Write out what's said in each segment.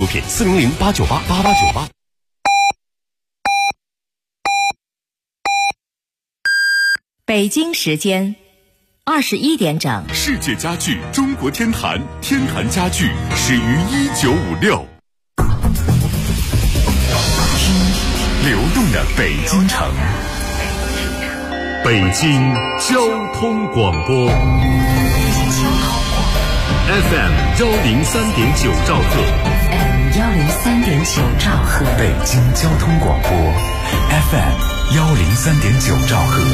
品，400-898-8898。 北京时间21点整。 世界家具中国天坛，天坛家具始于1956。流动的北京城，北京交通广播 FM 103.9兆赫 103.9兆赫， 北京交通广播 FM 103.9兆赫。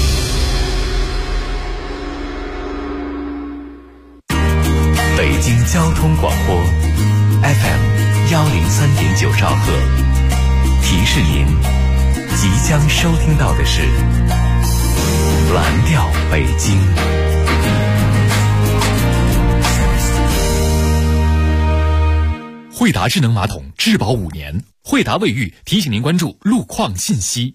北京交通广播 FM 103.9兆赫。提示您，即将收听到的是蓝调北京。 惠达智能马桶质保5年，惠达卫浴提醒您关注路况信息。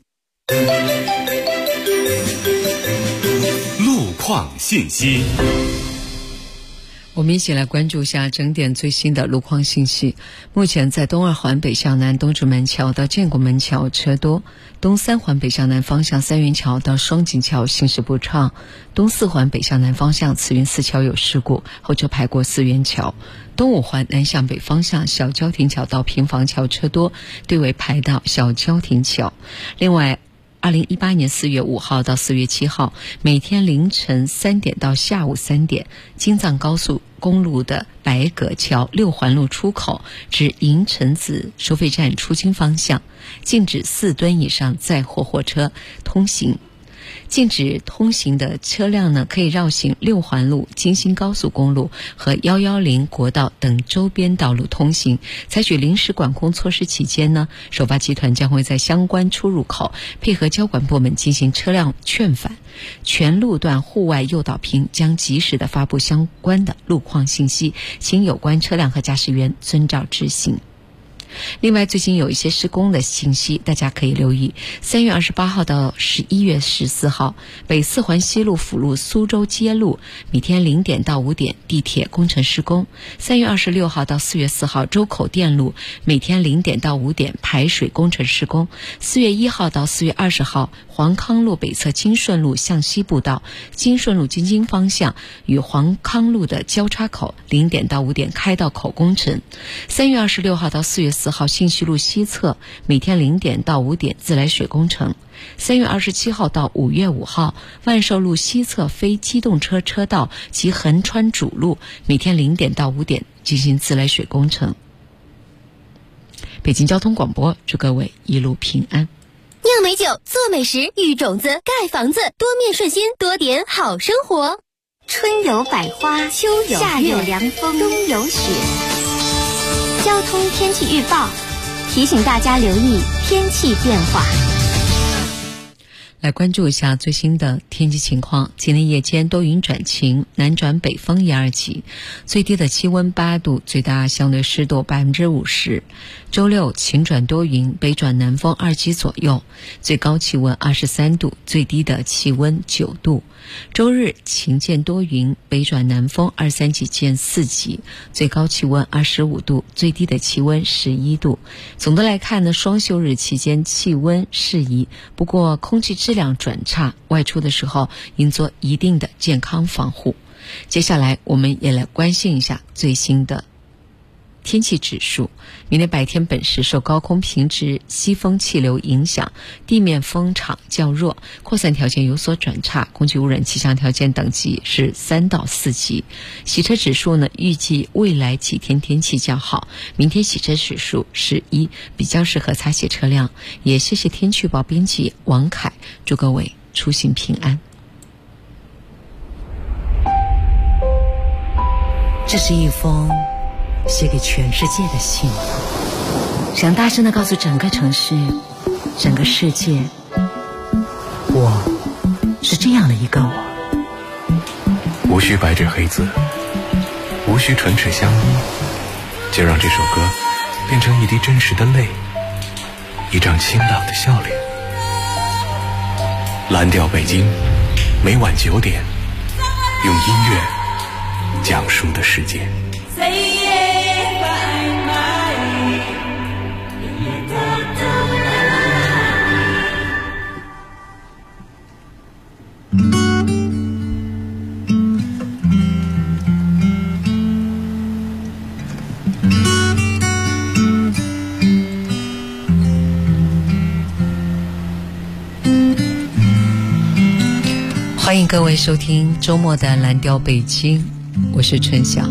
路况信息。 我们一起来关注一下整点最新的路况信息。目前在东二环北向南东直门桥到建国门桥车多，东三环北向南方向三元桥到双井桥行驶不畅，东四环北向南方向慈云寺桥有事故，后车排过四元桥，东五环南向北方向小交亭桥到平房桥车多，对为排到小交亭桥。另外2018年4月5号到4月7号，每天凌晨3点到下午3点，京藏高速公路的白葛桥6环路出口至银城子收费站出京方向，禁止4吨以上载货货车通行。禁止通行的车辆呢，可以绕行6环路、京新高速公路和110国道等周边道路通行。采取临时管控措施期间呢，首发集团将会在相关出入口配合交管部门进行车辆劝返，全路段户外诱导屏将及时的发布相关的路况信息，请有关车辆和驾驶员遵照执行。另外，最近有一些施工的信息，大家可以留意。3月28号到11月14号，北四环西路辅路苏州街路每天0点到5点地铁工程施工。3月26号到4月4号，周口店路每天0点到5点排水工程施工。4月1号到4月20号，黄康路北侧金顺路向西步道、金顺路京津方向与黄康路的交叉口0点到5点开道口工程。3月26号到4月4号，信息路西侧每天0点到5点自来水工程。3月27号到5月5号，万寿路西侧非机动车车道及横穿主路每天0点到5点进行自来水工程。北京交通广播祝各位一路平安。 酿美酒，做美食，育种子，盖房子，多面顺心，多点好生活。春有百花，秋有月，夏有凉风，冬有雪。交通天气预报提醒大家留意天气变化。 来关注一下最新的天气情况。今天夜间多云转晴，南转北风1、2级，最低的气温8度，最大相对湿度50%。周六晴转多云，北转南风2级左右，最高气温23度，最低的气温9度。周日晴见多云，北转南风2、3级见4级，最高气温25度，最低的气温11度。总的来看呢，双休日期间气温适宜，不过空气质量转差，外出的时候应做一定的健康防护。接下来我们也来关心一下最新的天气指数。明天白天本时受高空平直西风气流影响，地面风场较弱，扩散条件有所转差，空气污染气象条件等级是3到4级。洗车指数呢，预计未来几天天气较好，明天洗车指数是1，比较适合擦洗车辆。也谢谢天气预报编辑王凯，祝各位出行平安。 这是一封写给全世界的信，想大声地告诉整个城市、整个世界，我是这样的一个我。 无需白纸黑字，无需唇齿相依，就让这首歌变成一滴真实的泪，一张清朗的笑脸。蓝调北京，每晚9点，用音乐讲述的世界。 Say yeah, find my 欢迎各位收听周末的蓝调北京，我是春晓。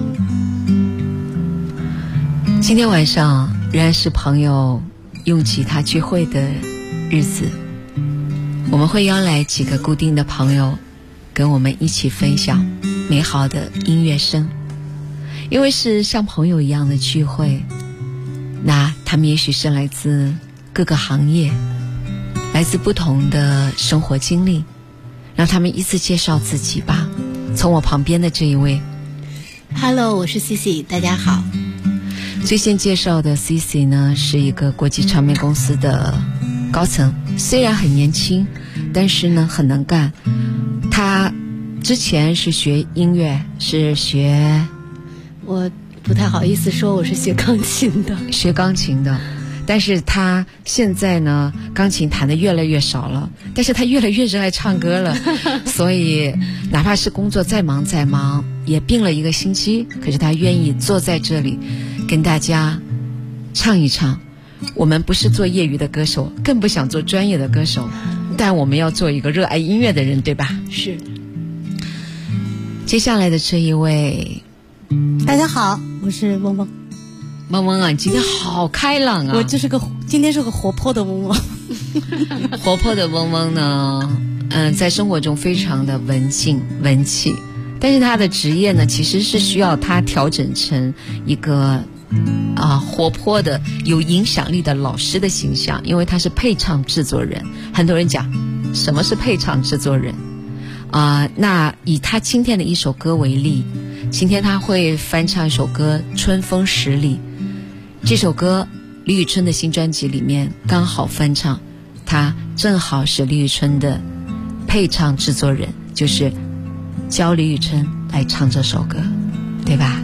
今天晚上仍然是朋友用吉他聚会的日子，我们会邀来几个固定的朋友跟我们一起分享美好的音乐声。因为是像朋友一样的聚会，那他们也许是来自各个行业，来自不同的生活经历，让他们依次介绍自己吧。从我旁边的这一位 Hello， 我是 CC， 大家好。 最先介绍的 CC 呢，是一个国际唱片公司的高层，虽然很年轻，但是呢很能干。他之前是学音乐，是学， 我不太好意思说我是学钢琴的，但是他现在呢钢琴弹得越来越少了，但是他越来越热爱唱歌了所以哪怕是工作再忙，也病了1个星期，可是他愿意坐在这里跟大家唱一唱。我们不是做业余的歌手，更不想做专业的歌手，但我们要做一个热爱音乐的人，对吧？ 是。 接下来的这一位， 大家好，我是嗡嗡。 嗡嗡啊，你今天好开朗啊！ 我就是今天是个活泼的嗡嗡。 活泼的嗡嗡呢，在生活中非常的文静文气，但是他的职业呢，其实是需要他调整成一个活泼的有影响力的老师的形象，因为他是配唱制作人。很多人讲什么是配唱制作人那以他今天的一首歌为例，今天他会翻唱一首歌《春风十里》，这首歌李宇春的新专辑里面刚好翻唱，他正好是李宇春的配唱制作人，就是教李宇春来唱这首歌，对吧？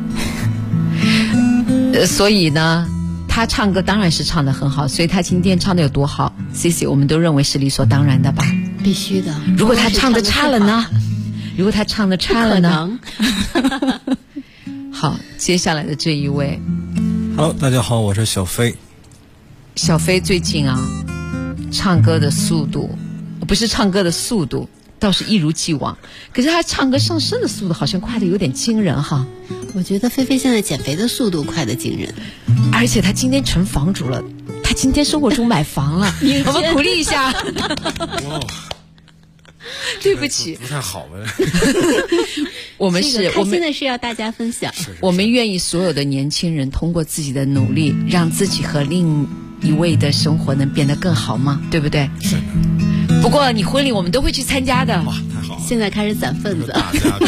所以呢他唱歌当然是唱得很好，所以他今天唱得有多好 CC 我们都认为是理所当然的吧。 必须的。 如果他唱得差了呢？好，接下来的这一位 Hello， 大家好，我是小飞。 小飞最近唱歌的速度，不是唱歌的速度倒是一如既往，可是他唱歌上升的速度好像快得有点惊人哈。 我觉得菲菲现在减肥的速度快得惊人， 而且他今天成房主了，他今天生活中买房了我们鼓励一下对不起， 不太好呗我们现在是要大家分享， 我们愿意所有的年轻人通过自己的努力，让自己和另一位的生活能变得更好吗？对不对？ 是的。 不过你婚礼我们都会去参加的。 哇，太好了！ 现在开始攒份子。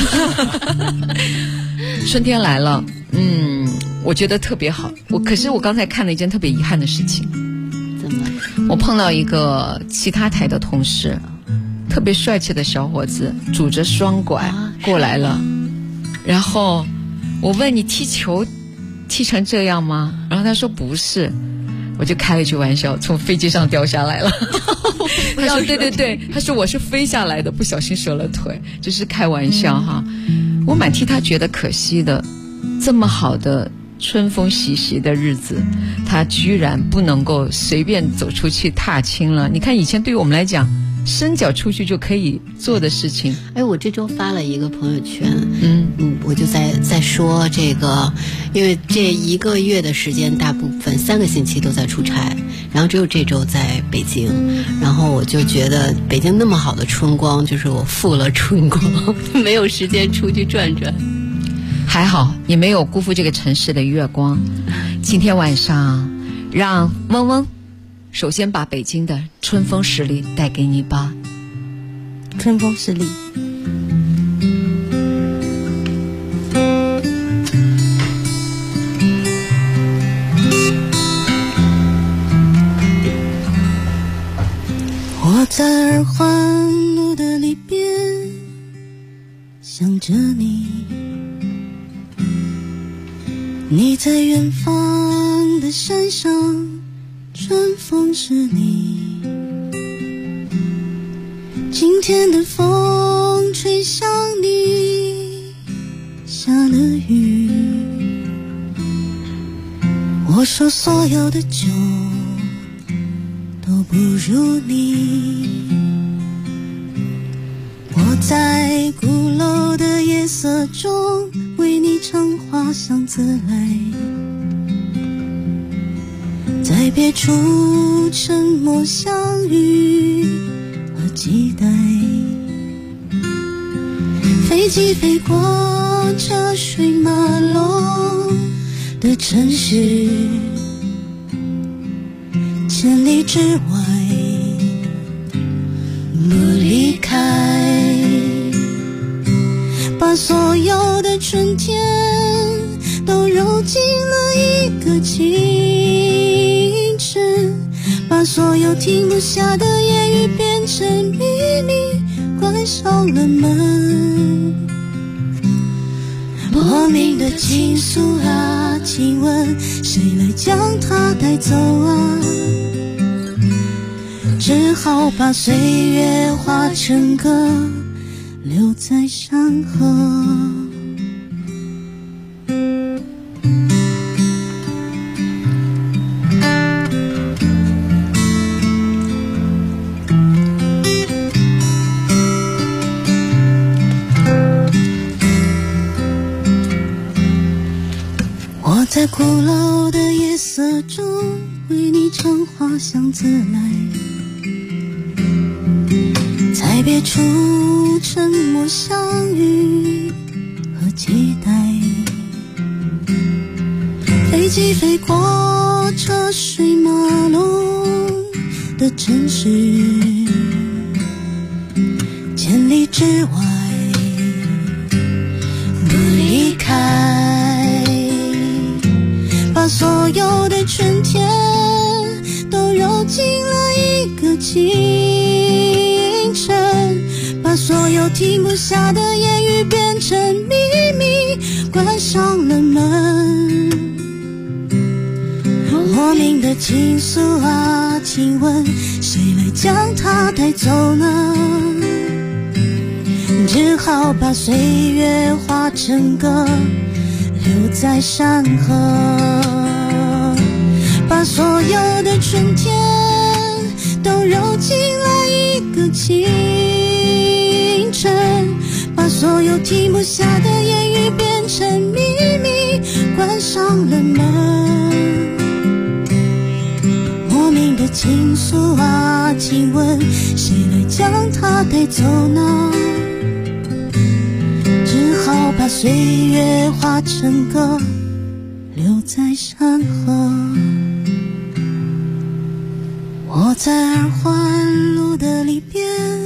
春天来了，我觉得特别好。可是我刚才看了一件特别遗憾的事情。 怎么？ 我碰到一个其他台的同事，特别帅气的小伙子，拄着双拐过来了。然后我问你踢球踢成这样吗？然后他说不是。我就开了一句玩笑，从飞机上掉下来了他说对，他说我是飞下来的，不小心折了腿，这是开玩笑哈。我蛮替他觉得可惜的，这么好的春风习习的日子，他居然不能够随便走出去踏青了。你看以前对于我们来讲，伸脚出去就可以做的事情。 我这周发了一个朋友圈，我就在说这个，因为这1个月的时间，大部分3个星期都在出差，然后只有这周在北京，然后我就觉得北京那么好的春光，就是我负了春光，没有时间出去转转。 还好你没有辜负这个城市的月光。今天晚上让嗡嗡首先把北京的春风十里带给你吧。 春风十里。我在二环路的里边想着你，你在远方的山上，春风十里。今天的风吹向你，下了雨。我说所有的酒都不如你，我在鼓楼的夜色中为你唱花香自来，在别处沉默相遇和期待，飞机飞过车水马龙的城市，千里之外不离开，把所有的春天都揉进了一个清晨，把所有停不下的言语变成秘密，关上了门。莫名的情愫啊，请问谁来将它带走啊？只好把岁月化成歌，留在山河。我在鼓楼的夜色中为你唱花香自来，在别处沉默相遇和期待，飞机飞过车水马龙的城市，千里之外不离开，把所有的春天都揉进了一个清晨，把所有停不下的言语变成秘密，关上了门。莫名的情愫啊，请问谁来将它带走呢？只好把岁月化成歌，留在山河，把所有的春天都揉进了一个清晨，把所有停不下的言语变成秘密，关上了门。莫名的情愫啊，请问谁来将它带走呢？只好把岁月化成歌，留在山河。我在二环路的里边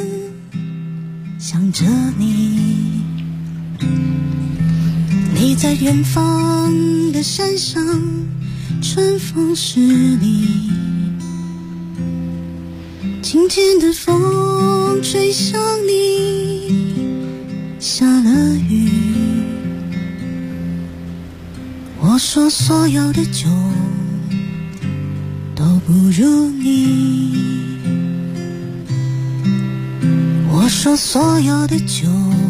想着你，你在远方的山上，春风十里，今天的风吹向你，下了雨。我说所有的酒都不如你，我说所有的酒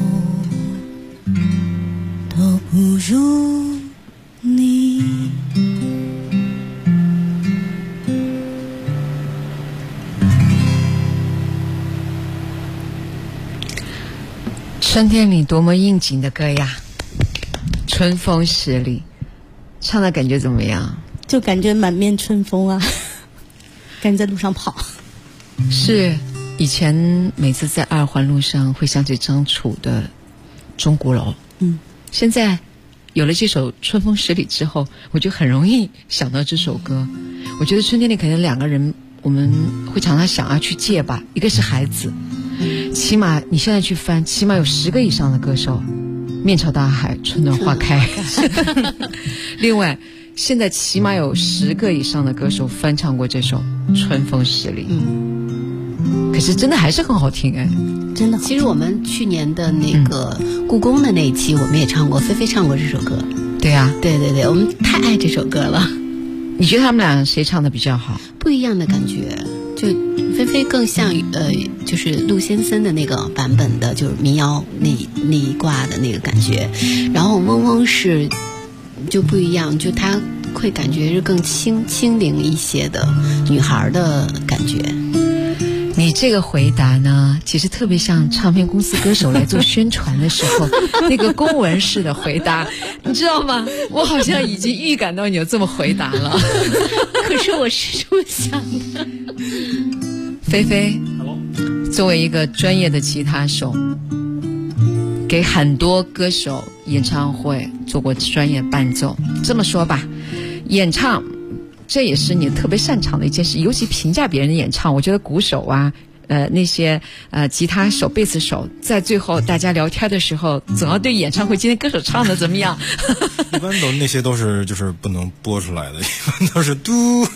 都不如你。 春天里多么应景的歌呀，春风十里，唱的感觉怎么样？ 就感觉满面春风啊，感觉在路上跑。 是，以前每次在二环路上会想起张楚的钟鼓楼，现在有了这首《春风十里》之后，我就很容易想到这首歌。我觉得春天里可能两个人，我们会常常想要去借吧，一个是孩子，起码你现在去翻，起码有10个以上的歌手，面朝大海，春暖花开。另外，现在起码有10个以上的歌手翻唱过这首《春风十里》。可是真的还是很好听哎， 真的好听。其实我们去年的那个故宫的那一期，我们也唱过，菲菲唱过这首歌。 对啊， 对对对，我们太爱这首歌了。 你觉得他们俩谁唱的比较好？ 不一样的感觉，就菲菲更像就是陆先生的那个版本的，就是民谣那一挂的那个感觉，然后嗡嗡是就不一样，就他会感觉是更轻灵一些的女孩的感觉。 你这个回答呢，其实特别像唱片公司歌手来做宣传的时候那个公文式的回答，你知道吗？我好像已经预感到你要这么回答了。 可是我是这么想的。 菲菲，作为一个专业的吉他手，给很多歌手演唱会做过专业伴奏。这么说吧，演唱这也是你特别擅长的一件事，尤其评价别人的演唱，我觉得鼓手啊那些吉他手贝斯手在最后大家聊天的时候总要对演唱会今天歌手唱的怎么样一般都那些都是就是不能播出来的，一般都是嘟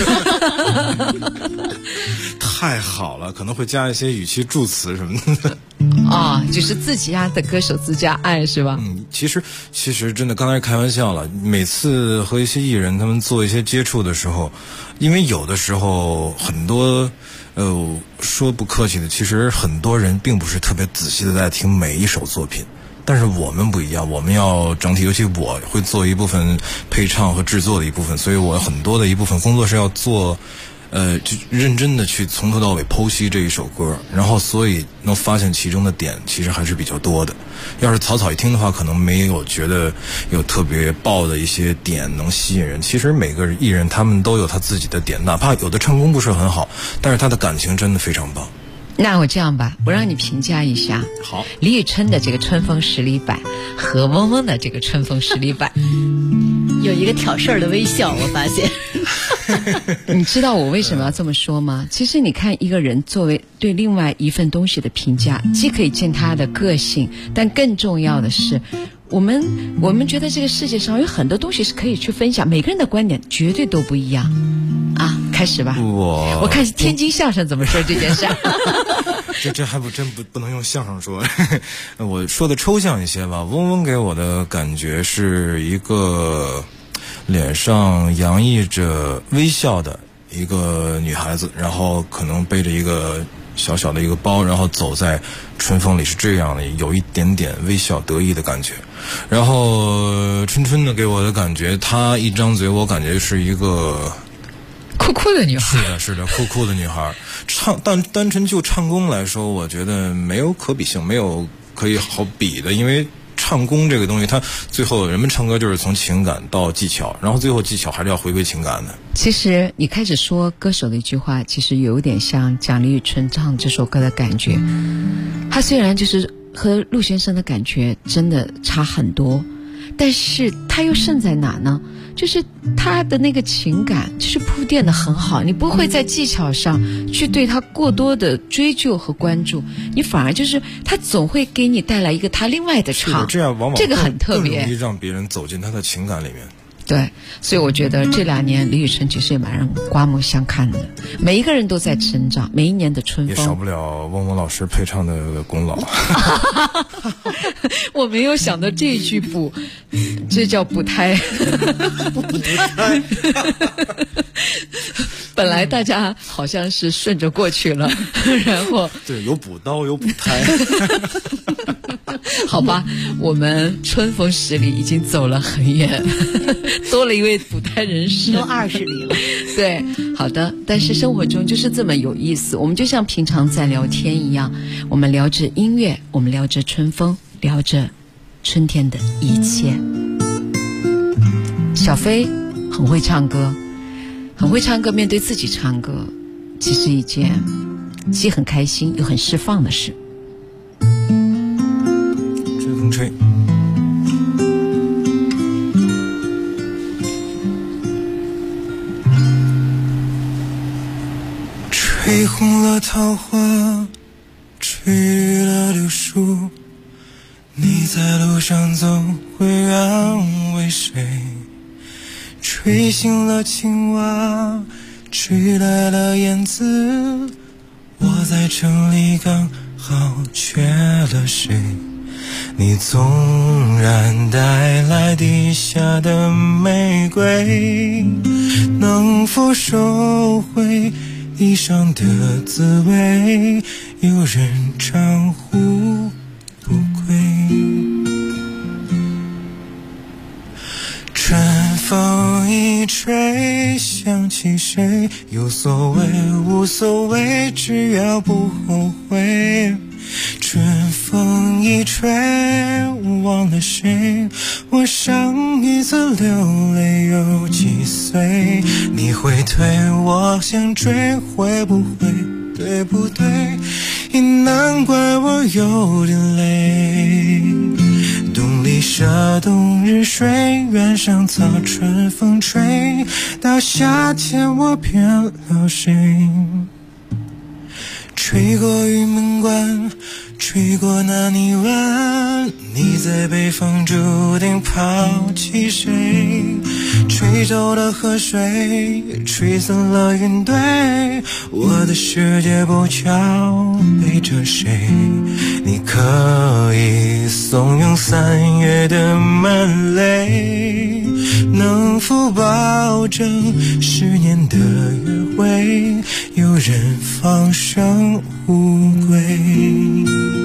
太好了，可能会加一些语气助词什么的就是自己家的歌手自家爱是吧？ 其实真的刚才开玩笑了，每次和一些艺人他们做一些接触的时候，因为有的时候很多说不客气的，其实很多人并不是特别仔细的在听每一首作品，但是我们不一样，我们要整体，尤其我会做一部分配唱和制作的一部分，所以我很多的一部分工作是要做就认真的去从头到尾剖析这一首歌，然后所以能发现其中的点其实还是比较多的。要是草草一听的话，可能没有觉得有特别爆的一些点能吸引人。其实每个艺人他们都有他自己的点，哪怕有的唱功不是很好，但是他的感情真的非常棒。 那我这样吧，我让你评价一下好李宇春的这个春风十里摆和嗡嗡的这个春风十里摆。 有一个挑事儿的微笑，我发现你知道我为什么要这么说吗？其实你看一个人作为对另外一份东西的评价，既可以见他的个性，但更重要的是我们觉得这个世界上有很多东西是可以去分享，每个人的观点绝对都不一样开始吧。我看天津相声怎么说这件事这还不能用相声说我说的抽象一些吧。嗡嗡给我的感觉是一个脸上洋溢着微笑的一个女孩子，然后可能背着一个小小的一个包，然后走在春风里，是这样的，有一点点微笑得意的感觉。然后春春呢给我的感觉，她一张嘴我感觉是一个酷酷的女孩。 是的酷酷的女孩。单纯就唱功来说，我觉得没有可比性，没有可以好比的，因为唱功这个东西，它最后人们唱歌就是从情感到技巧，然后最后技巧还是要回归情感的。 其实你开始说歌手的一句话，其实有点像讲李宇春唱这首歌的感觉。他虽然就是和陆先生的感觉真的差很多，但是他又胜在哪呢？就是他的那个情感就是铺垫的很好，你不会在技巧上去对他过多的追究和关注，你反而就是他总会给你带来一个他另外的唱， 这样往往这个很特别， 更容易让别人走进他的情感里面。 对，所以我觉得这2年李宇春其实也蛮让刮目相看的，每一个人都在成长，每一年的春风也少不了嗡嗡老师配唱的功劳我没有想到这句补，这叫补胎补胎本来大家好像是顺着过去了然后对，有补刀有补胎好吧，我们春风十里已经走了很远多了一位补胎人士， 都20里了对，好的，但是生活中就是这么有意思，我们就像平常在聊天一样，我们聊着音乐，我们聊着春风，聊着春天的一切。小飞很会唱歌，很会唱歌，面对自己唱歌其实一件既很开心又很释放的事。 吹风吹，吹红了桃花，吹绿了柳树，你在路上走会安慰谁？吹醒了青蛙，吹来了燕子，我在城里刚好缺了谁？你纵然带来地下的玫瑰，能否收回地上的滋味？有人长呼不归，春风风一吹，想起谁，有所谓无所谓，只要不后悔。春风一吹，忘了谁，我上一次流泪有几岁？你会推，我想追，会不会对不对？也难怪我有点累。冬里沙，冬日睡，原上草，春风吹，到夏天我变了谁？吹过玉门关，吹过那泥湾，你在北方注定抛弃谁？吹走了河水，吹散了云堆，我的世界不巧背着谁？你可以怂恿3月的满泪，能否保证10年的约会有人放生无归？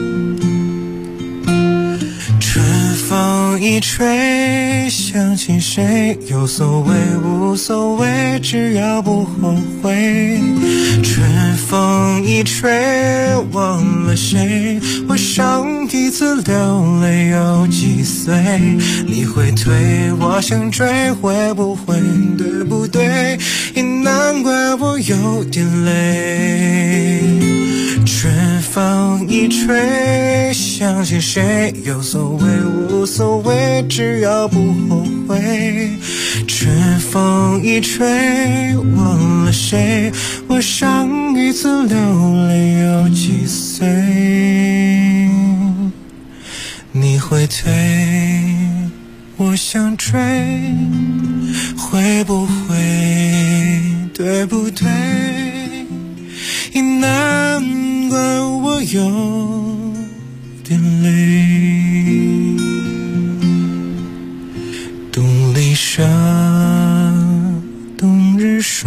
春风一吹，想起谁，有所谓无所谓，只要不后悔。春风一吹，忘了谁，我上一次流泪有几岁？你会推，我想追，会不会对不对？也难怪我有点累。春风一吹，想起谁，有所谓无所谓，只要不后悔。春风一吹，忘了谁，我上一次流泪有几岁？你会推，我想追，会不会对不对？也难怪我有点累。冬里沙，冬日睡，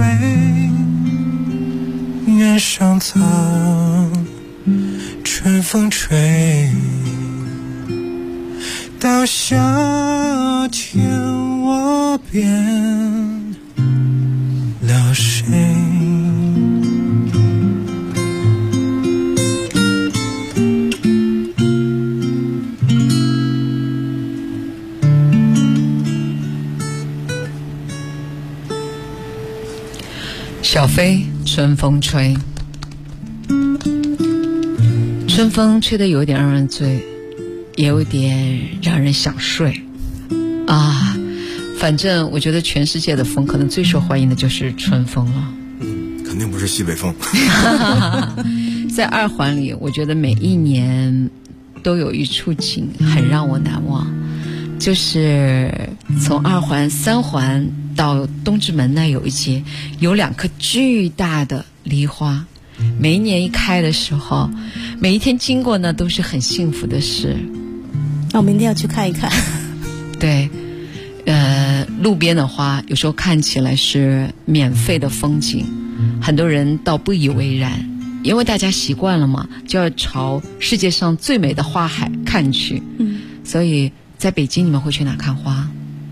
原上草，春风吹，到夏天我变了谁？ 小飞，春风吹，春风吹得有点让人醉，也有点让人想睡啊。反正我觉得全世界的风可能最受欢迎的就是春风了。 肯定不是西北风。 在二环里，我觉得每一年都有一处景很让我难忘，就是从二环、3环到东直门那有一节，有2棵巨大的梨花，每一年一开的时候，每一天经过呢都是很幸福的事。 那我明天要去看一看。 对，路边的花有时候看起来是免费的风景，很多人倒不以为然，因为大家习惯了嘛，就要朝世界上最美的花海看去。所以在北京你们会去哪看花？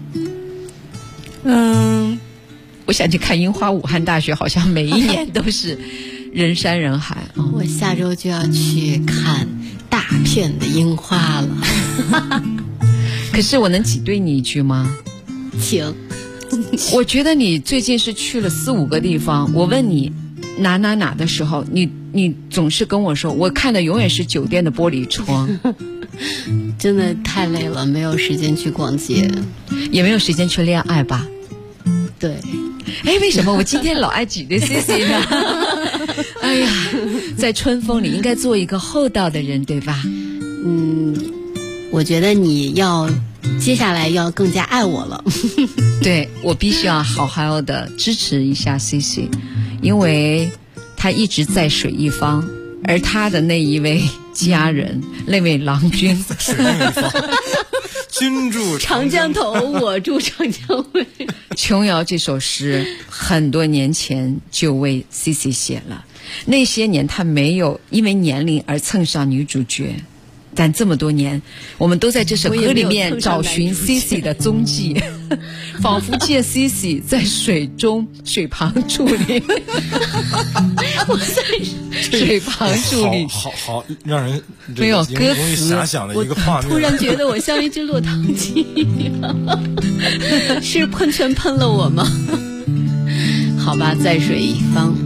我想去看樱花，武汉大学好像每一年都是人山人海。 我下周就要去看大片的樱花了。 可是我能挤兑你一句吗？ 请。 我觉得你最近是去了4、5个地方，我问你哪的时候，你总是跟我说我看的永远是酒店的玻璃窗。 真的太累了，没有时间去逛街， 也没有时间去恋爱吧？ 对。 哎，为什么我今天老爱挤兑 CC 呢？哎呀，在春风里应该做一个厚道的人，对吧？ 我觉得你要接下来要更加爱我了。 对，我必须要好好的支持一下 CC， 因为他一直在水一方，而他的那一位家人，那位郎君水一方，君住长江头，我住长江尾。 琼瑶这首诗很多年前就为 CC 写了，那些年他没有因为年龄而蹭上女主角， 但这么多年，我们都在这首歌里面找寻 Cici 的踪迹，仿佛见 Cici 在水旁伫立。我在水旁伫立， 好让人没有歌词容易遐想的一个画面。 突然觉得我像一只落汤鸡一样，是喷泉喷了我吗？好吧，在水一方。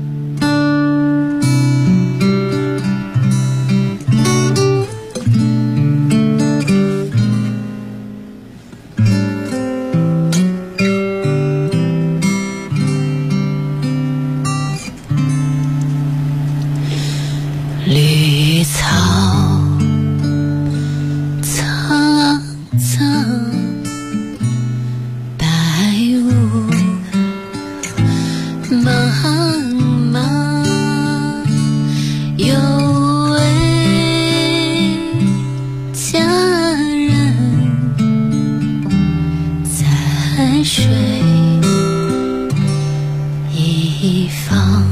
绿草苍苍，白雾茫茫，有位佳人在水一方。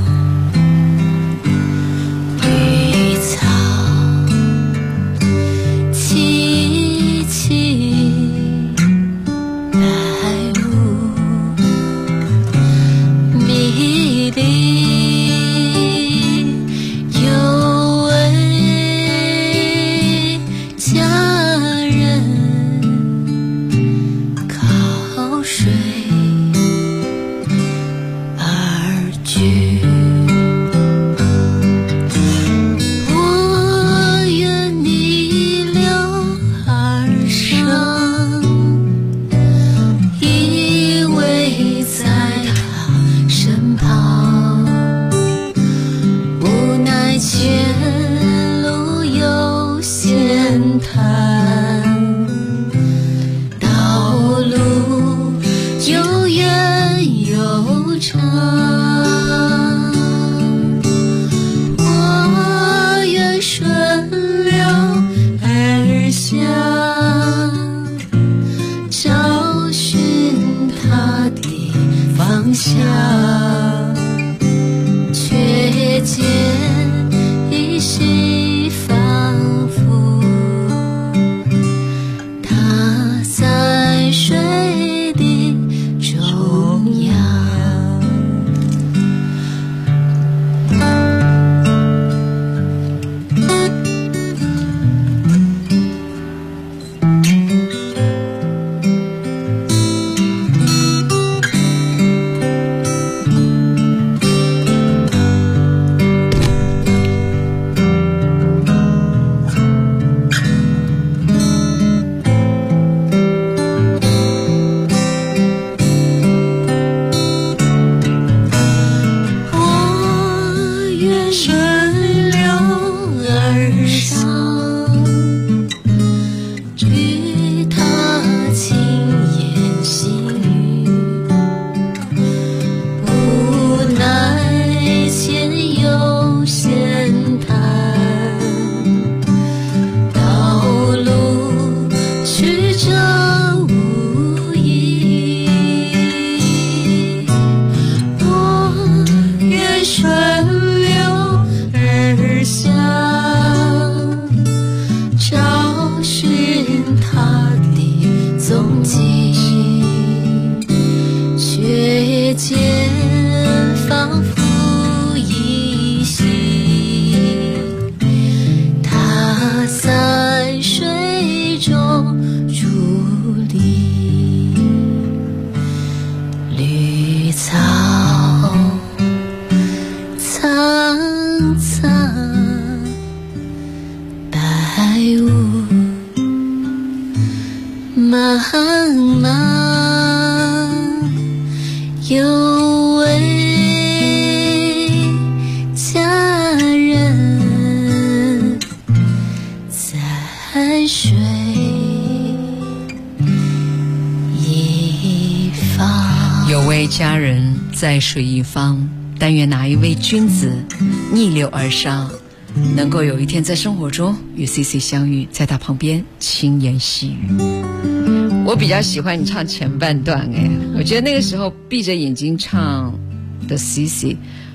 佳人在水一方，但愿哪一位君子逆流而上，能够有一天在生活中与 Cici 相遇，在他旁边轻言细语。我比较喜欢你唱前半段，我觉得那个时候闭着眼睛唱的 Cici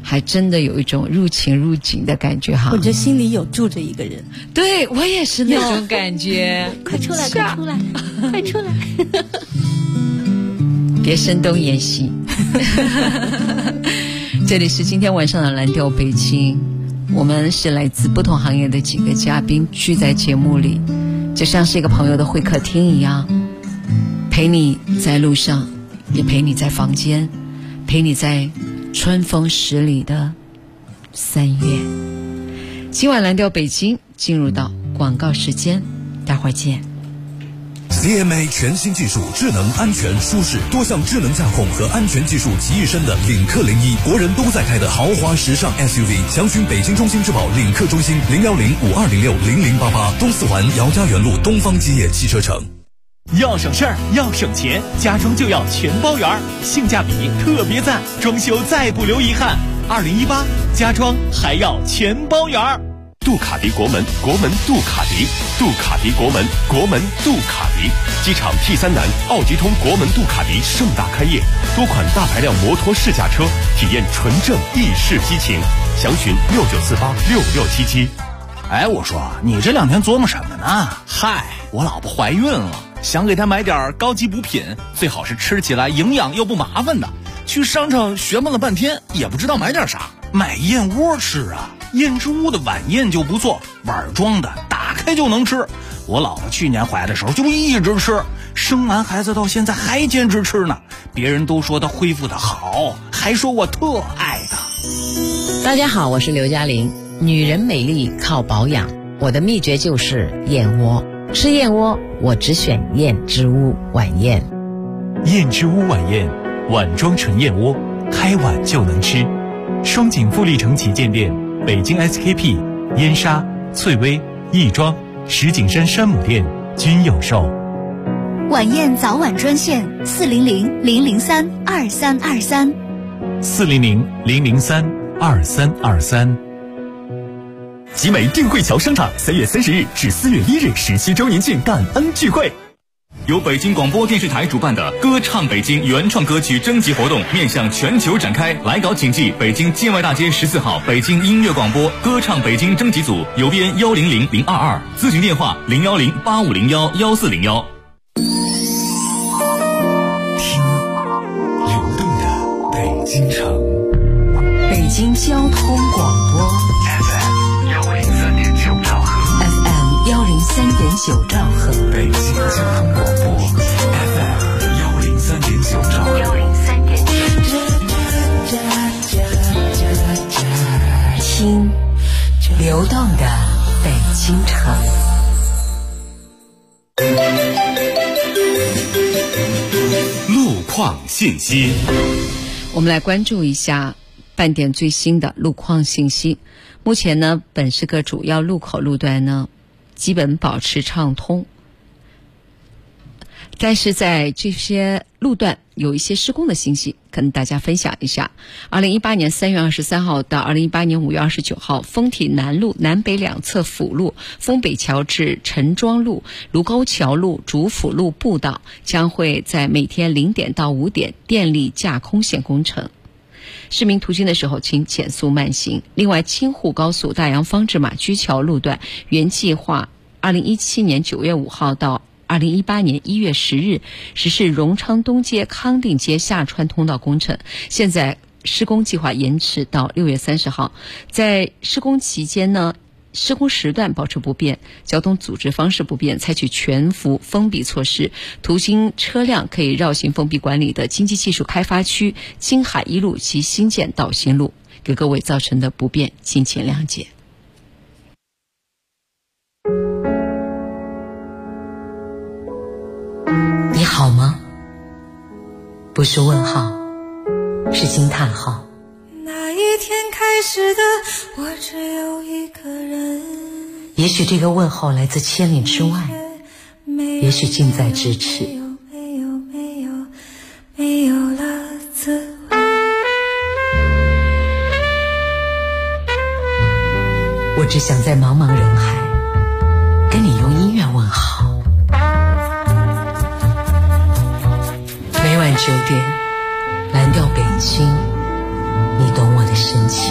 还真的有一种入情入景的感觉哈。 我觉得心里有住着一个人， 对我也是那种感觉。 快出来，快出来，快出来！ 别声东演西。这里是今天晚上的蓝调北京，我们是来自不同行业的几个嘉宾聚在节目里，就像是一个朋友的会客厅一样，陪你在路上，也陪你在房间，陪你在春风十里的3月。今晚蓝调北京进入到广告时间，待会儿见。 CMA 全新技术，智能、安全、舒适，多项智能驾控和安全技术集一身的领克01，国人都在开的豪华时尚 SUV。详询北京中心质保领克中心010-5206-0088，东四环姚家园路东方基业汽车城。 要省事儿，要省钱，家装就要全包圆，性价比特别赞，装修再不留遗憾。2018家装还要全包圆。 杜卡迪国门，国门杜卡迪，杜卡迪国门，国门杜卡迪。机场 T3南奥迪通国门杜卡迪盛大开业，多款大排量摩托试驾车，体验纯正意式激情。详询69486677。 哎，我说你这2天琢磨什么呢？嗨，我老婆怀孕了，想给她买点高级补品，最好是吃起来营养又不麻烦的。去商场询问了半天，也不知道买点啥，买燕窝吃啊。燕之屋的晚宴就不错，碗装的，打开就能吃。我老婆去年怀的时候就一直吃，生完孩子到现在还坚持吃呢。别人都说她恢复的好，还说我特爱她。 大家好，我是刘嘉玲。女人美丽靠保养，我的秘诀就是燕窝。吃燕窝，我只选燕之屋晚宴。 燕之屋晚宴，碗装纯燕窝，开碗就能吃。双井富力城旗舰店，北京 SKP、燕莎、翠微、亦庄、石景山山姆店均有售。 晚宴早晚专线400-003-2323。 400-003-2323。集美定汇桥商场3月30日至4月1日17周年庆感恩聚会。由北京广播电视台主办的歌唱北京原创歌曲征集活动面向全球展开，来稿请寄北京建外大街14号北京音乐广播歌唱北京征集组，邮编100022，咨询电话010-8501-1401。 听流动的北京城， 北京交通广播 FM103.9兆赫 ，FM103.9兆赫， 北京交通广播 FM103.9兆赫。 听流动的北京城。 路况信息， 我们来关注一下半点最新的路况信息。目前呢，本市各主要路口路段呢基本保持畅通，但是在这些路段有一些施工的信息跟大家分享一下。2018年3月23号到2018年5月29号，丰体南路南北两侧辅路、丰北桥至陈庄路、卢沟桥路、主辅路步道将会在每天0点到5点电力架空线工程。市民途经的时候请减速慢行。另外，京沪高速大洋坊至马驹桥路段原计划2017年9月5号到2018年1月10日实施荣昌东街、康定街下穿通道工程，现在施工计划延迟到6月30号。在施工期间呢，施工时段保持不变，交通组织方式不变，采取全幅封闭措施。途经车辆可以绕行封闭管理的经济技术开发区京海一路及新建导新路，给各位造成的不便敬请谅解。 你好吗？不是问号，是惊叹号。 那一天开始的，我只有一个人。 也许这个问候来自千里之外，也许近在咫尺。 没有了滋味。 我只想在茫茫人海跟你用音乐问好。每晚9点，蓝调北京，你懂我的深情。 起。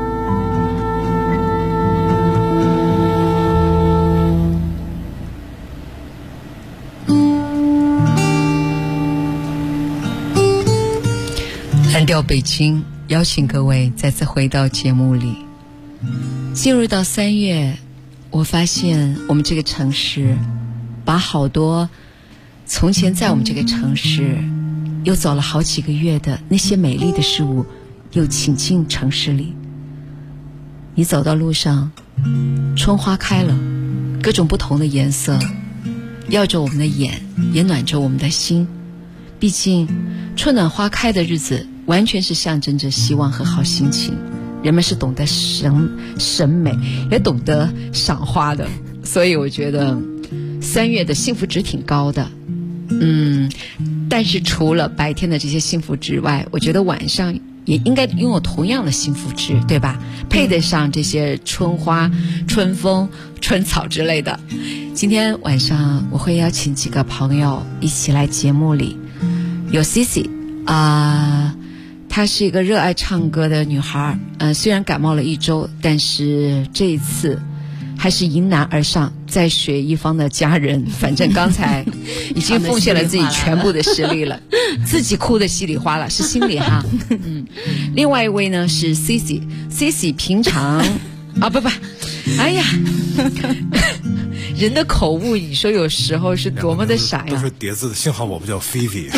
蓝调北京，邀请各位再次回到节目里。进入到3月，我发现我们这个城市把好多从前在我们这个城市又走了好几个月的那些美丽的事物又请进城市里。你走到路上，春花开了，各种不同的颜色耀着我们的眼，也暖着我们的心。毕竟春暖花开的日子完全是象征着希望和好心情，人们是懂得审美，也懂得赏花的，所以我觉得3月的幸福值挺高的。但是除了白天的这些幸福之外，我觉得晚上也应该拥有同样的幸福值，对吧？配得上这些春花、春风、春草之类的。今天晚上我会邀请几个朋友一起来节目里，有 Cici 她是一个热爱唱歌的女孩，虽然感冒了1周，但是这一次还是迎难而上，在水一方的家人，反正刚才已经奉献了自己全部的实力了，自己哭得稀里哗啦，是心里哈。另外一位呢是 Cici 平常哎呀，人的口误，你说有时候是多么的傻呀！ 都是叠字的，幸好我不叫菲菲。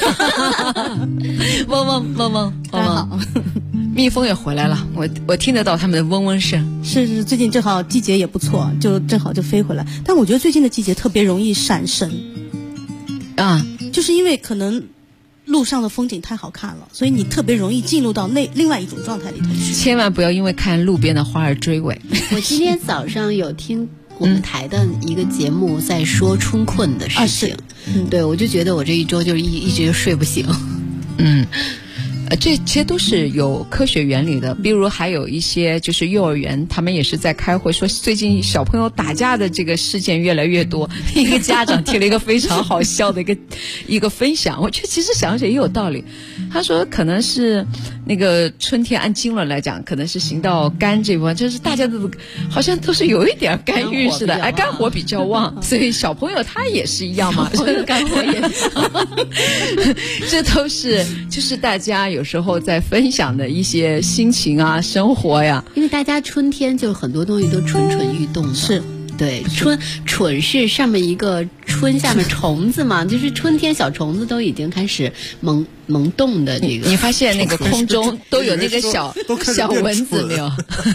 嗡，好，蜜蜂也回来了，我听得到他们的嗡嗡声。 是，最近正好季节也不错，就正好就飞回来。但我觉得最近的季节特别容易闪神啊，就是因为可能路上的风景太好看了，所以你特别容易进入到另外一种状态里头去。 千万不要因为看路边的花而追尾。 我今天早上有听我们台的一个节目在说春困的事情，对，我就觉得我这一周就一直睡不醒。 这些都是有科学原理的，比如还有一些就是幼儿园，他们也是在开会说最近小朋友打架的这个事件越来越多。一个家长提了一个非常好笑的一个分享，我觉得其实想想也有道理。他说可能是那个春天按经络来讲，可能是行到肝这部分，就是大家都好像都是有一点肝郁似的，肝火比较旺，所以小朋友他也是一样嘛，肝火也这都是就是大家有时候在分享的一些心情啊、生活呀。 因为大家春天就很多东西都蠢蠢欲动的。是。对，蠢是上面一个春，下面虫子嘛，就是春天小虫子都已经开始萌动的这个。 你发现那个空中都有那个小蚊子没有？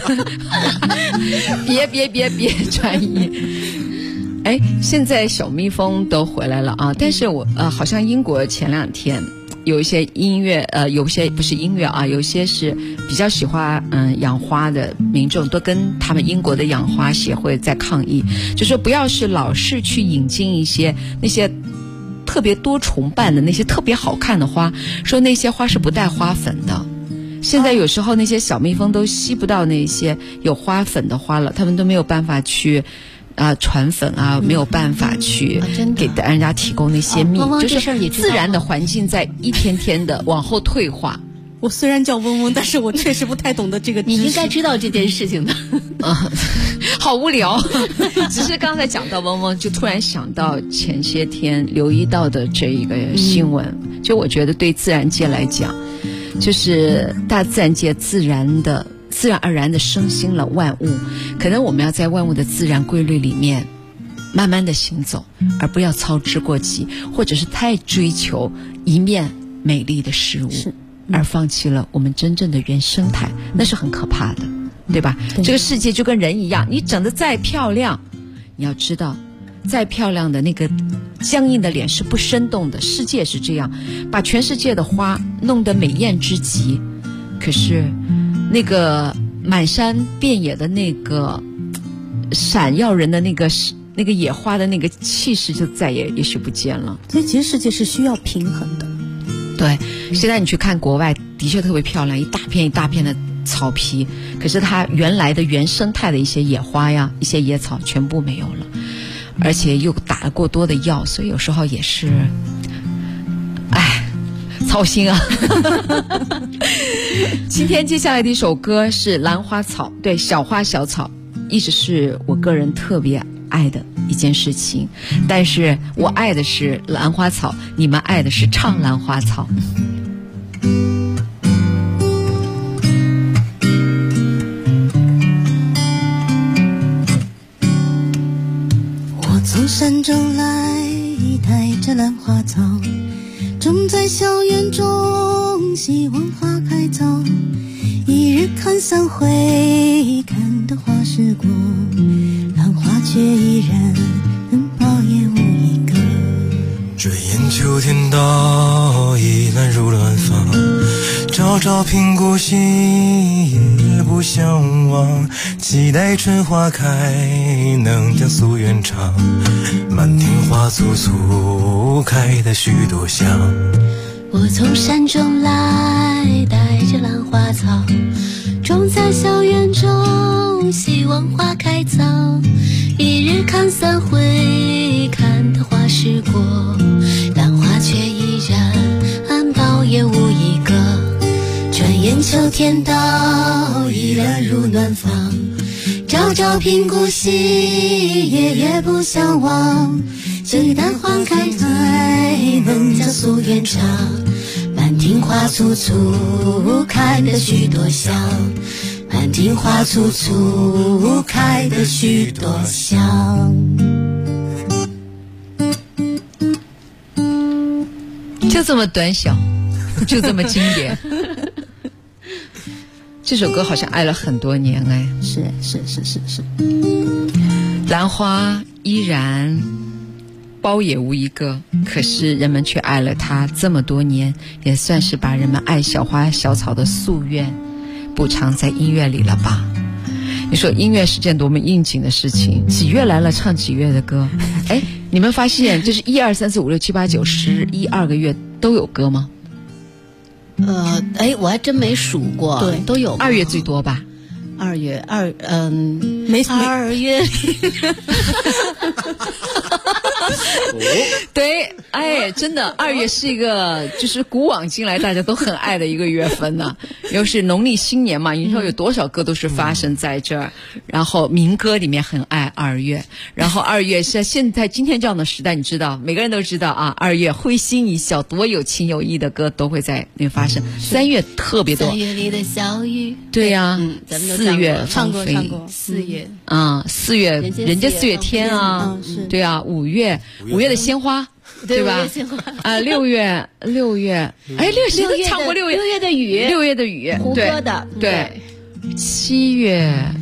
别转移。现在小蜜蜂都回来了啊！但是我好像英国前2天有一些音乐，有些不是音乐啊，有些是比较喜欢养花的民众都跟他们英国的养花协会在抗议，就说不要是老是去引进一些那些特别多重瓣的那些特别好看的花，说那些花是不带花粉的。现在有时候那些小蜜蜂都吸不到那些有花粉的花了，他们都没有办法去传粉啊，没有办法去给人家提供那些蜜，就是自然的环境在一天天的往后退化。 我虽然叫嗡嗡，但是我确实不太懂得这个知识。你应该知道这件事情的。 好无聊。只是刚才讲到嗡嗡，就突然想到前些天留意到的这一个新闻，就我觉得对自然界来讲，就是大自然界自然而然的生兴了万物，可能我们要在万物的自然规律里面慢慢的行走，而不要操之过急，或者是太追求一面美丽的事物，而放弃了我们真正的原生态，那是很可怕的，对吧？这个世界就跟人一样，你整得再漂亮，你要知道再漂亮的那个僵硬的脸是不生动的，世界是这样，把全世界的花弄得美艳之极，可是那个满山遍野的那个闪耀人的那个野花的那个气势就再也许不见了。 所以其实世界是需要平衡的。 对，现在你去看国外的确特别漂亮，一大片一大片的草皮，可是它原来的原生态的一些野花呀、一些野草全部没有了，而且又打了过多的药，所以有时候也是操心啊。今天接下来的一首歌是兰花草，对，小花小草一直是我个人特别爱的一件事情，但是我爱的是兰花草，你们爱的是唱兰花草。 我从山中来，带着兰花草，种在校园中，希望花开早。一日看三回，看得花时过，兰花却依然苞也无一个。 转眼秋天到，意乱如乱放，朝朝频顾惜，夜夜不相忘。期待春花开，能将夙愿偿。满庭花簇簇，开得许多香。 我从山中来，带着兰花草，种在校园中，希望花开早。一日看三回，看得花时过，兰花却依然苞也无一个。转眼秋天到，意乱如乱放，朝朝频顾惜，夜夜不相忘。期待花开开，能将夙愿偿。满庭花簇簇，开得许多香。满庭花簇簇，开得许多香。 就这么短小，就这么经典。这首歌好像爱了很多年哎。 是。 兰花依然苞也无一个，可是人们却爱了它这么多年，也算是把人们爱小花小草的夙愿补偿在音乐里了吧。你说音乐是件多么应景的事情，几月来了唱几月的歌。哎，你们发现就是1、2、3、4、5、6、7、8、9、11、12个月都有歌吗？ 我还真没数过。对，都有。 2月最多吧 ？2月没2月对，哎，真的2月是一个就是古往今来大家都很爱的一个月份呢。又是农历新年嘛，你说有多少歌都是发生在这儿。然后民歌里面很爱2月，然后2月是现在今天这样的时代，你知道每个人都知道啊，2月会心一笑，多有情有义的歌都会在那发生。3月特别多 ，3月里的小雨。 对呀，4月唱过 4月啊，4月人家4月天啊，对啊，5月的鲜花，对吧？6月，哎，6月谁都唱过6月的雨，6月的雨， 胡歌的， 对，7月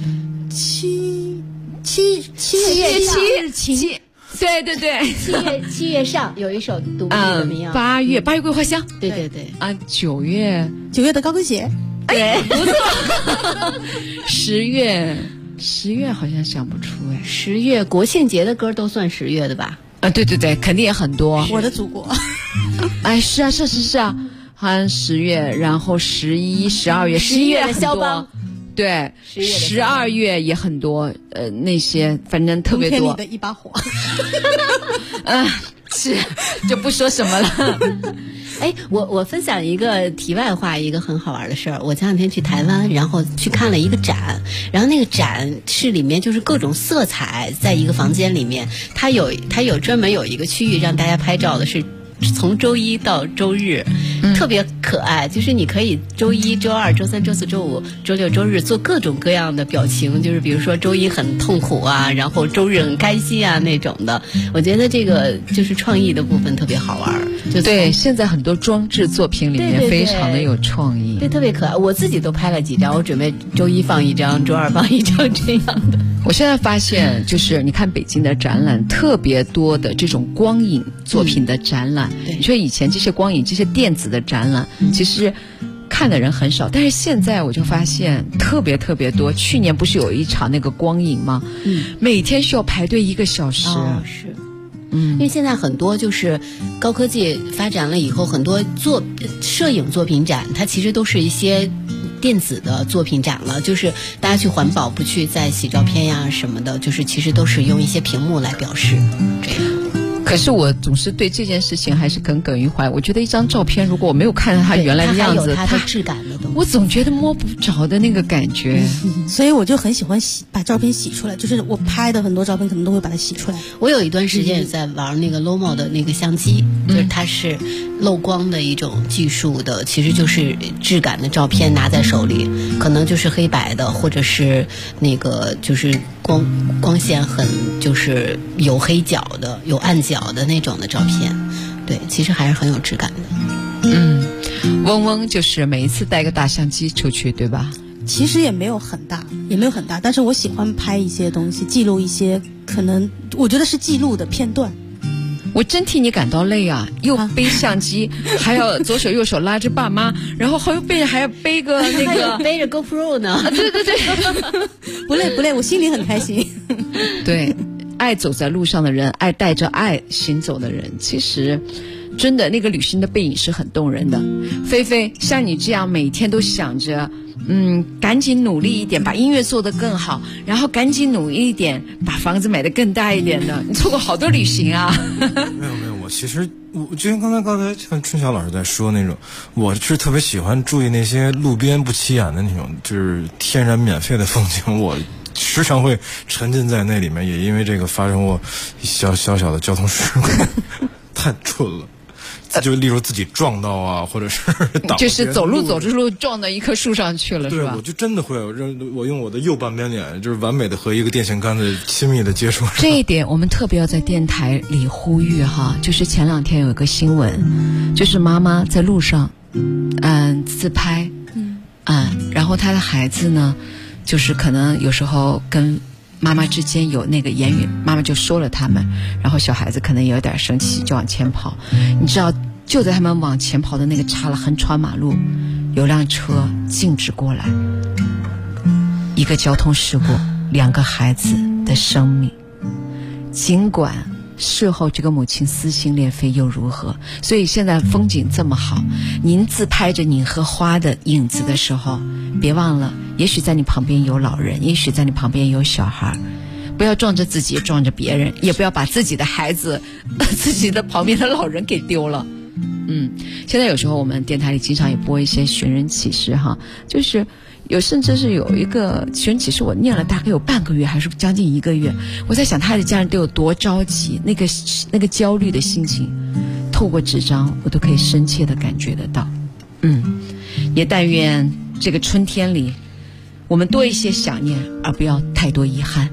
7月上有一首独立的民谣 ，8月桂花香， 对啊，9月的高跟鞋， 对，不错。10月好像想不出哎 ，10月国庆节的歌都算10月的吧？ 啊，对，肯定也很多。 我的祖国， 哎，是啊，好像10月，然后11、12月，11月很多。对，12月也很多，那些反正特别多。 冬天里的一把火。 是，就不说什么了。 哎，我分享一个题外话，一个很好玩的事儿。我前两天去台湾，然后去看了一个展，然后那个展是里面就是各种色彩，在一个房间里面，它有专门有一个区域让大家拍照的，是从周一到周日，特别可爱。就是你可以周一、周二、周三、周四、周五、周六、周日做各种各样的表情，就是比如说周一很痛苦啊，然后周日很开心啊那种的。我觉得这个就是创意的部分特别好玩。就对，现在很多装置作品里面非常的有创意， 对，特别可爱。我自己都拍了几张，我准备周一放一张，周二放一张这样的。 我现在发现，就是你看北京的展览，特别多的这种光影作品的展览。你说以前这些光影、这些电子的展览，其实看的人很少，但是现在我就发现特别多。去年不是有一场那个光影吗？每天需要排队1个小时。 是。因为现在很多就是高科技发展了以后，很多摄影作品展，它其实都是一些电子的作品展了，就是大家去环保，不去再洗照片呀什么的，就是其实都是用一些屏幕来表示这样。 可是我总是对这件事情还是耿耿于怀。我觉得一张照片，如果我没有看到它原来的样子， 它的质感的东西， 我总觉得摸不着的那个感觉。 所以我就很喜欢把照片洗出来，就是我拍的很多照片可能都会把它洗出来。 我有一段时间也在玩那个 Lomo 的那个相机，就是它是漏光的一种技术的，其实就是质感的照片拿在手里，可能就是黑白的，或者是那个就是光线很就是有黑角的、有暗角的那种的照片，对，其实还是很有质感的。 嗡嗡就是每一次带个大相机出去，对吧？ 其实也没有很大，但是我喜欢拍一些东西，记录一些可能我觉得是记录的片段。 我真替你感到累啊！又背相机，还要左手右手拉着爸妈，然后后背还要背个那个背着 GoPro 呢。 对， 不累，我心里很开心。 对，爱走在路上的人，爱带着爱行走的人，其实真的那个旅行的背影是很动人的。菲菲，像你这样每天都想着赶紧努力一点，把音乐做得更好，然后赶紧努力一点，把房子买得更大一点的。你做过好多旅行啊。 没有，我其实就像刚才像春晓老师在说那种，我是特别喜欢注意那些路边不起眼的那种，就是天然免费的风景，我时常会沉浸在那里面，也因为这个发生过小的交通事故，太蠢了。就例如自己撞到啊，或者是就是走着路撞到一棵树上去了，是吧？ 对，我就真的会我用我的右半边脸，就是完美的和一个电线杆子亲密的接触上。 这一点我们特别要在电台里呼吁哈，就是前2天有一个新闻，就是妈妈在路上自拍，然后她的孩子呢，就是可能有时候跟妈妈之间有那个言语，妈妈就说了他们，然后小孩子可能也有点生气，就往前跑。你知道，就在他们往前跑的那个岔了，横穿马路，有辆车径直过来，一个交通事故，2个孩子的生命。尽管事后这个母亲撕心裂肺又如何？所以现在风景这么好，您自拍着您和花的影子的时候，别忘了，也许在你旁边有老人，也许在你旁边有小孩，不要撞着自己，撞着别人，也不要把自己的孩子、自己的旁边的老人给丢了。现在有时候我们电台里经常也播一些寻人启事哈，就是甚至是有一个寻人启事，我念了大概有半个月，还是将近1个月。我在想他的家人都有多着急，那个焦虑的心情，透过纸张我都可以深切的感觉得到。也但愿这个春天里，我们多一些想念，而不要太多遗憾。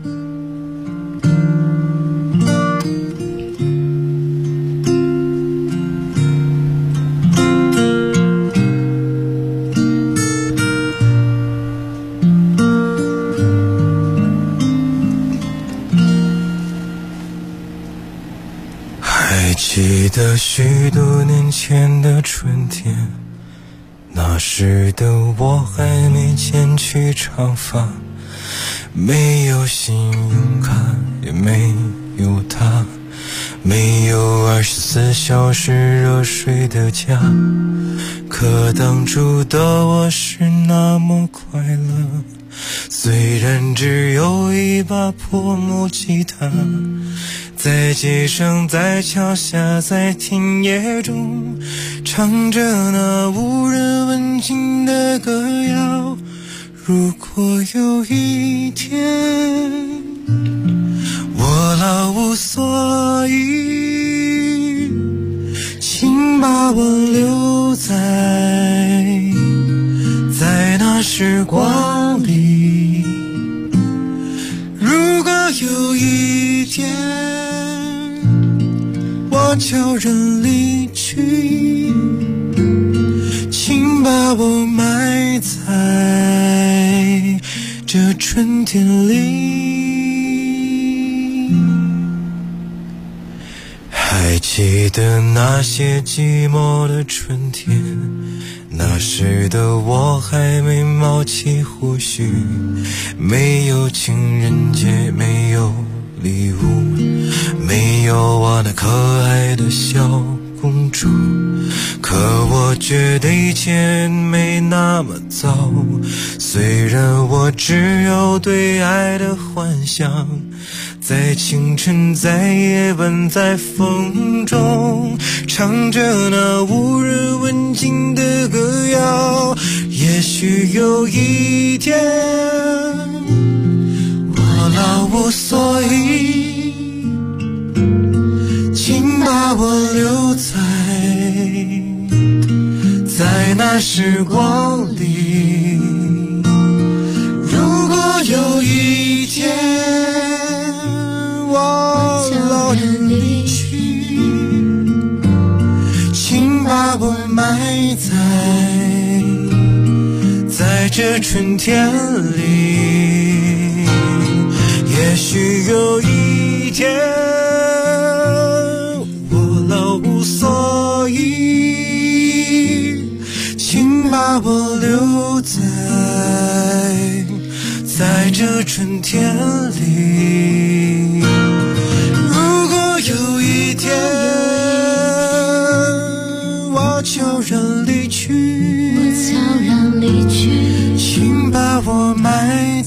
记得许多年前的春天，那时的我还没剪去长发，没有信用卡，也没有他，没有24小时热水的家，可当初的我是那么快乐，虽然只有一把破木吉他，在街上，在桥下，在田野中，唱着那无人问津的歌谣。如果有一天我老无所依，请把我留在那时光里。如果有一天我悄然离去，请把我埋在这春天里。还记得那些寂寞的春天，那时的我还没冒起胡须，没有情人节，没有礼物，没有我那可爱的小公主，可我觉得以前没那么糟。虽然我只有对爱的幻想， 在清晨，在夜晚，在风中，唱着那无人问津的歌谣。也许有一天，我老无所依，请把我留在那时光里。如果有一天我老人离去，请把我埋在这春天里。也许有一天我老无所依，请把我留在这春天里。如果有一天我悄然离去，请把我埋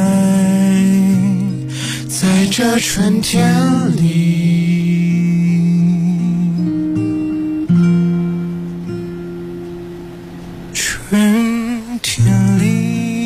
在这春天里。春天里，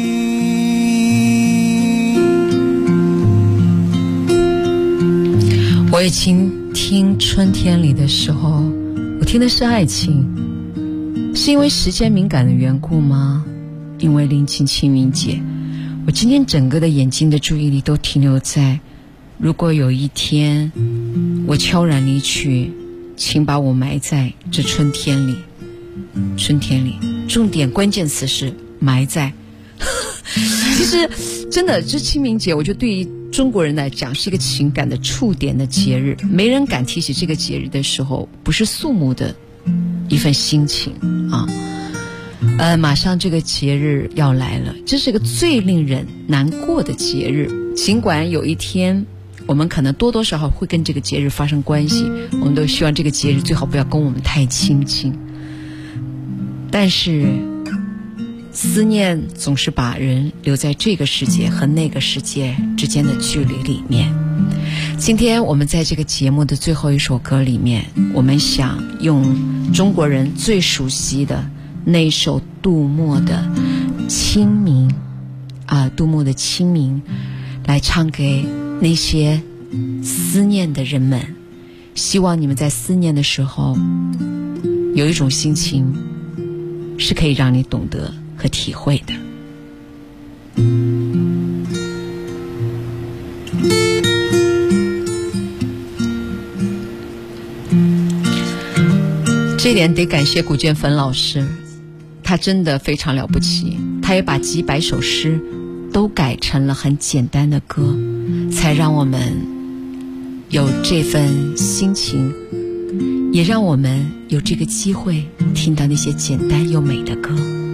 我也听春天里的时候，我听的是爱情，是因为时间敏感的缘故吗？因为临近清明节，我今天整个的眼睛的注意力都停留在，如果有一天我悄然离去，请把我埋在这春天里。春天里，重点关键词是埋在。其实真的，这清明节我觉得对于中国人来讲是一个情感的触点的节日，没人敢提起这个节日的时候不是肃穆的一份心情啊。马上这个节日要来了，这是个最令人难过的节日。尽管有一天我们可能多多少少会跟这个节日发生关系，我们都希望这个节日最好不要跟我们太亲近，但是思念总是把人留在这个世界和那个世界之间的距离里面。今天我们在这个节目的最后一首歌里面，我们想用中国人最熟悉的那首杜牧的清明杜牧的清明来唱给那些思念的人们。希望你们在思念的时候有一种心情是可以让你懂得和体会的。这点得感谢古建芬老师，他真的非常了不起，他也把几百首诗都改成了很简单的歌，才让我们有这份心情，也让我们有这个机会听到那些简单又美的歌。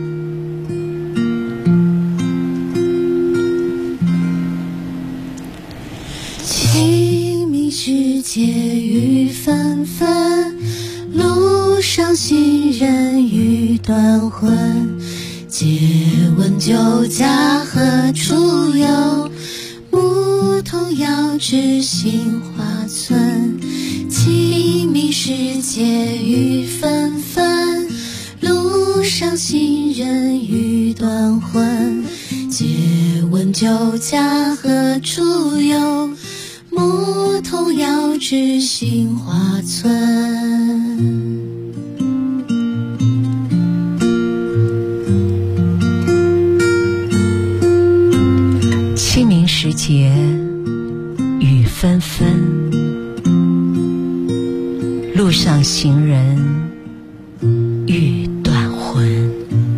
清明时节雨纷纷，路上行人欲断魂。借问酒家何处有？牧童遥指杏花村。清明时节雨纷纷，路上行人欲断魂。借问酒家何处有？牧童遥指杏花村。 清明时节雨纷纷，路上行人欲断魂。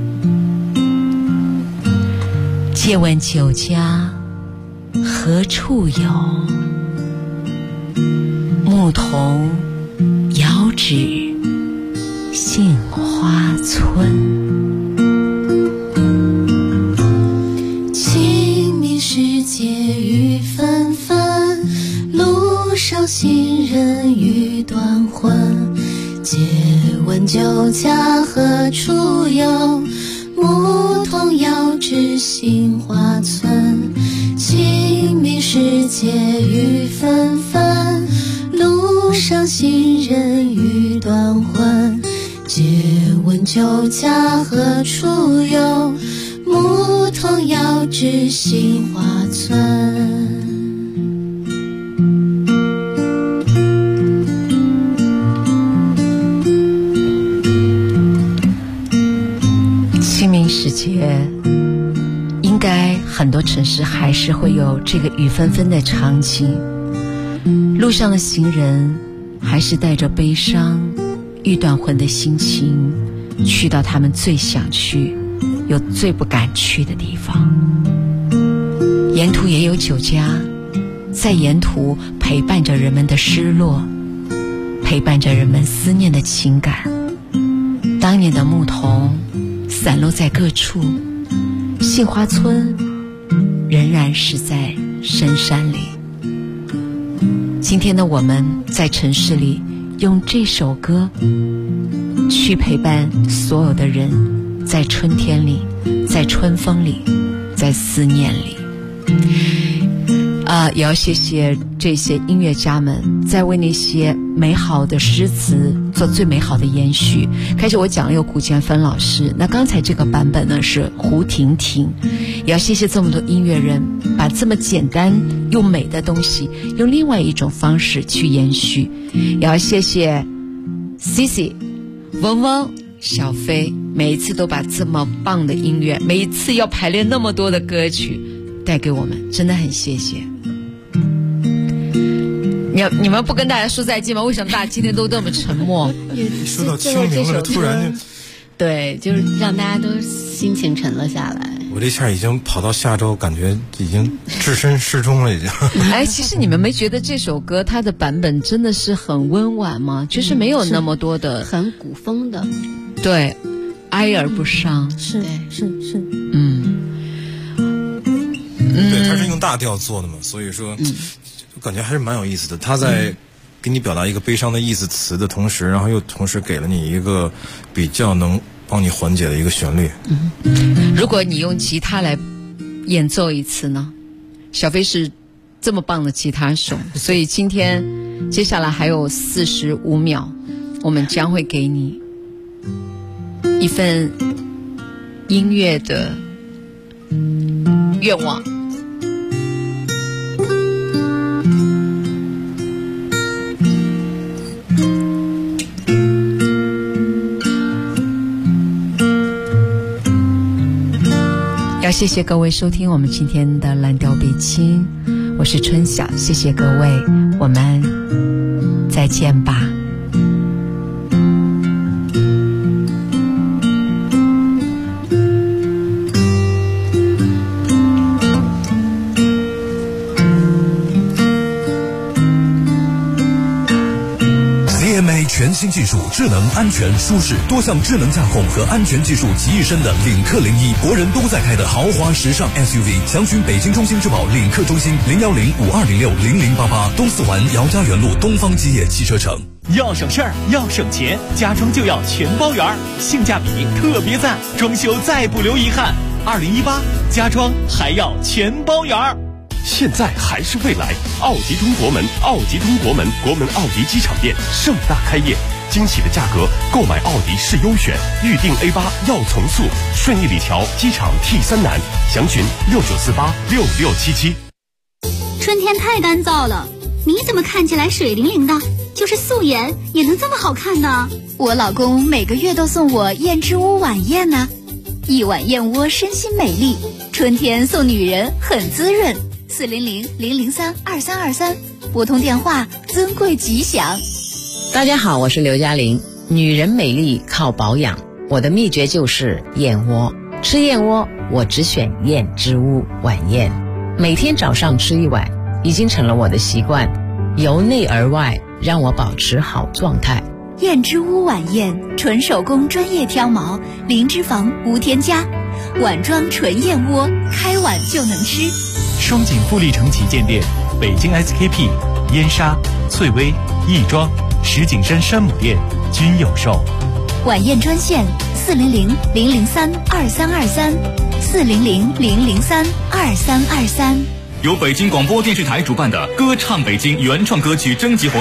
借问酒家何处有？牧童遥指杏花村。 清明时节雨纷纷，路上行人欲断魂。借问酒家何处有？牧童遥指杏花村。清明时节雨纷纷， 酒家何处有？牧童遥指杏花村。 清明时节，应该很多城市还是会有这个雨纷纷的场景。路上的行人还是带着悲伤、欲断魂的心情，去到他们最想去又最不敢去的地方。沿途也有酒家，在沿途陪伴着人们的失落，陪伴着人们思念的情感。当年的牧童散落在各处，杏花村仍然是在深山里。今天的我们在城市里，用这首歌去陪伴所有的人，在春天里，在春风里，在思念里。也要谢谢这些音乐家们，在为那些美好的诗词做最美好的延续。开始我讲了有古建芬老师，那刚才这个版本呢是胡婷婷。也要谢谢这么多音乐人，把这么简单又美的东西用另外一种方式去延续。也要谢谢 Cici、嗡嗡、小飞，每一次都把这么棒的音乐，每一次要排练那么多的歌曲带给我们，真的很谢谢。你们不跟大家说再见吗？为什么大家今天都这么沉默？ 说到清明了，突然就对，就是让大家都心情沉了下来。 我这下已经跑到下周，感觉已经置身事中了，已经。 哎，其实你们没觉得这首歌它的版本真的是很温婉吗？就是没有那么多的很古风的， 对，哀而不伤， 是， 对，他是用大调做的嘛，所以说，感觉还是蛮有意思的。他在给你表达一个悲伤的意思词的同时，然后又同时给了你一个比较能帮你缓解的一个旋律。 如果你用吉他来演奏一次呢？小飞是这么棒的吉他手，所以今天接下来还有45秒，我们将会给你一份音乐的愿望。要谢谢各位收听我们今天的蓝调北京，我是春晓，谢谢各位，我们再见吧。 全新技术，智能、安全、舒适，多项智能驾控和安全技术集一身的领克01，国人都在开的豪华时尚 SUV， 详询北京中心之宝领克中心010-5206-0088，东四环姚家园路东方基业汽车城。 要省事儿，要省钱，家装就要全包圆，性价比特别赞，装修再不留遗憾。2018家装还要全包圆。 现在还是未来，奥迪中国门，奥迪中国门，国门奥迪机场店盛大开业，惊喜的价格，购买奥迪是优选，预定 A8要从速，顺义里桥机场 T3南，详询69486677。 春天太干燥了，你怎么看起来水灵灵的？就是素颜也能这么好看呢？ 我老公每个月都送我燕之屋晚宴呢，一碗燕窝身心美丽，春天送女人很滋润。400-003-2323，拨通电话，尊贵吉祥。 大家好，我是刘嘉玲。女人美丽靠保养，我的秘诀就是燕窝。吃燕窝，我只选燕之屋晚宴，每天早上吃一碗，已经成了我的习惯，由内而外让我保持好状态。 燕之屋晚宴，纯手工专业挑毛，零脂肪无添加，碗装纯燕窝，开碗就能吃。 双井富力城旗舰店，北京 SKP、燕莎、翠微、亦庄、石景山山姆店均有售。 晚宴专线400-003-2323，400-003-2323。 由北京广播电视台主办的歌唱北京原创歌曲征集活动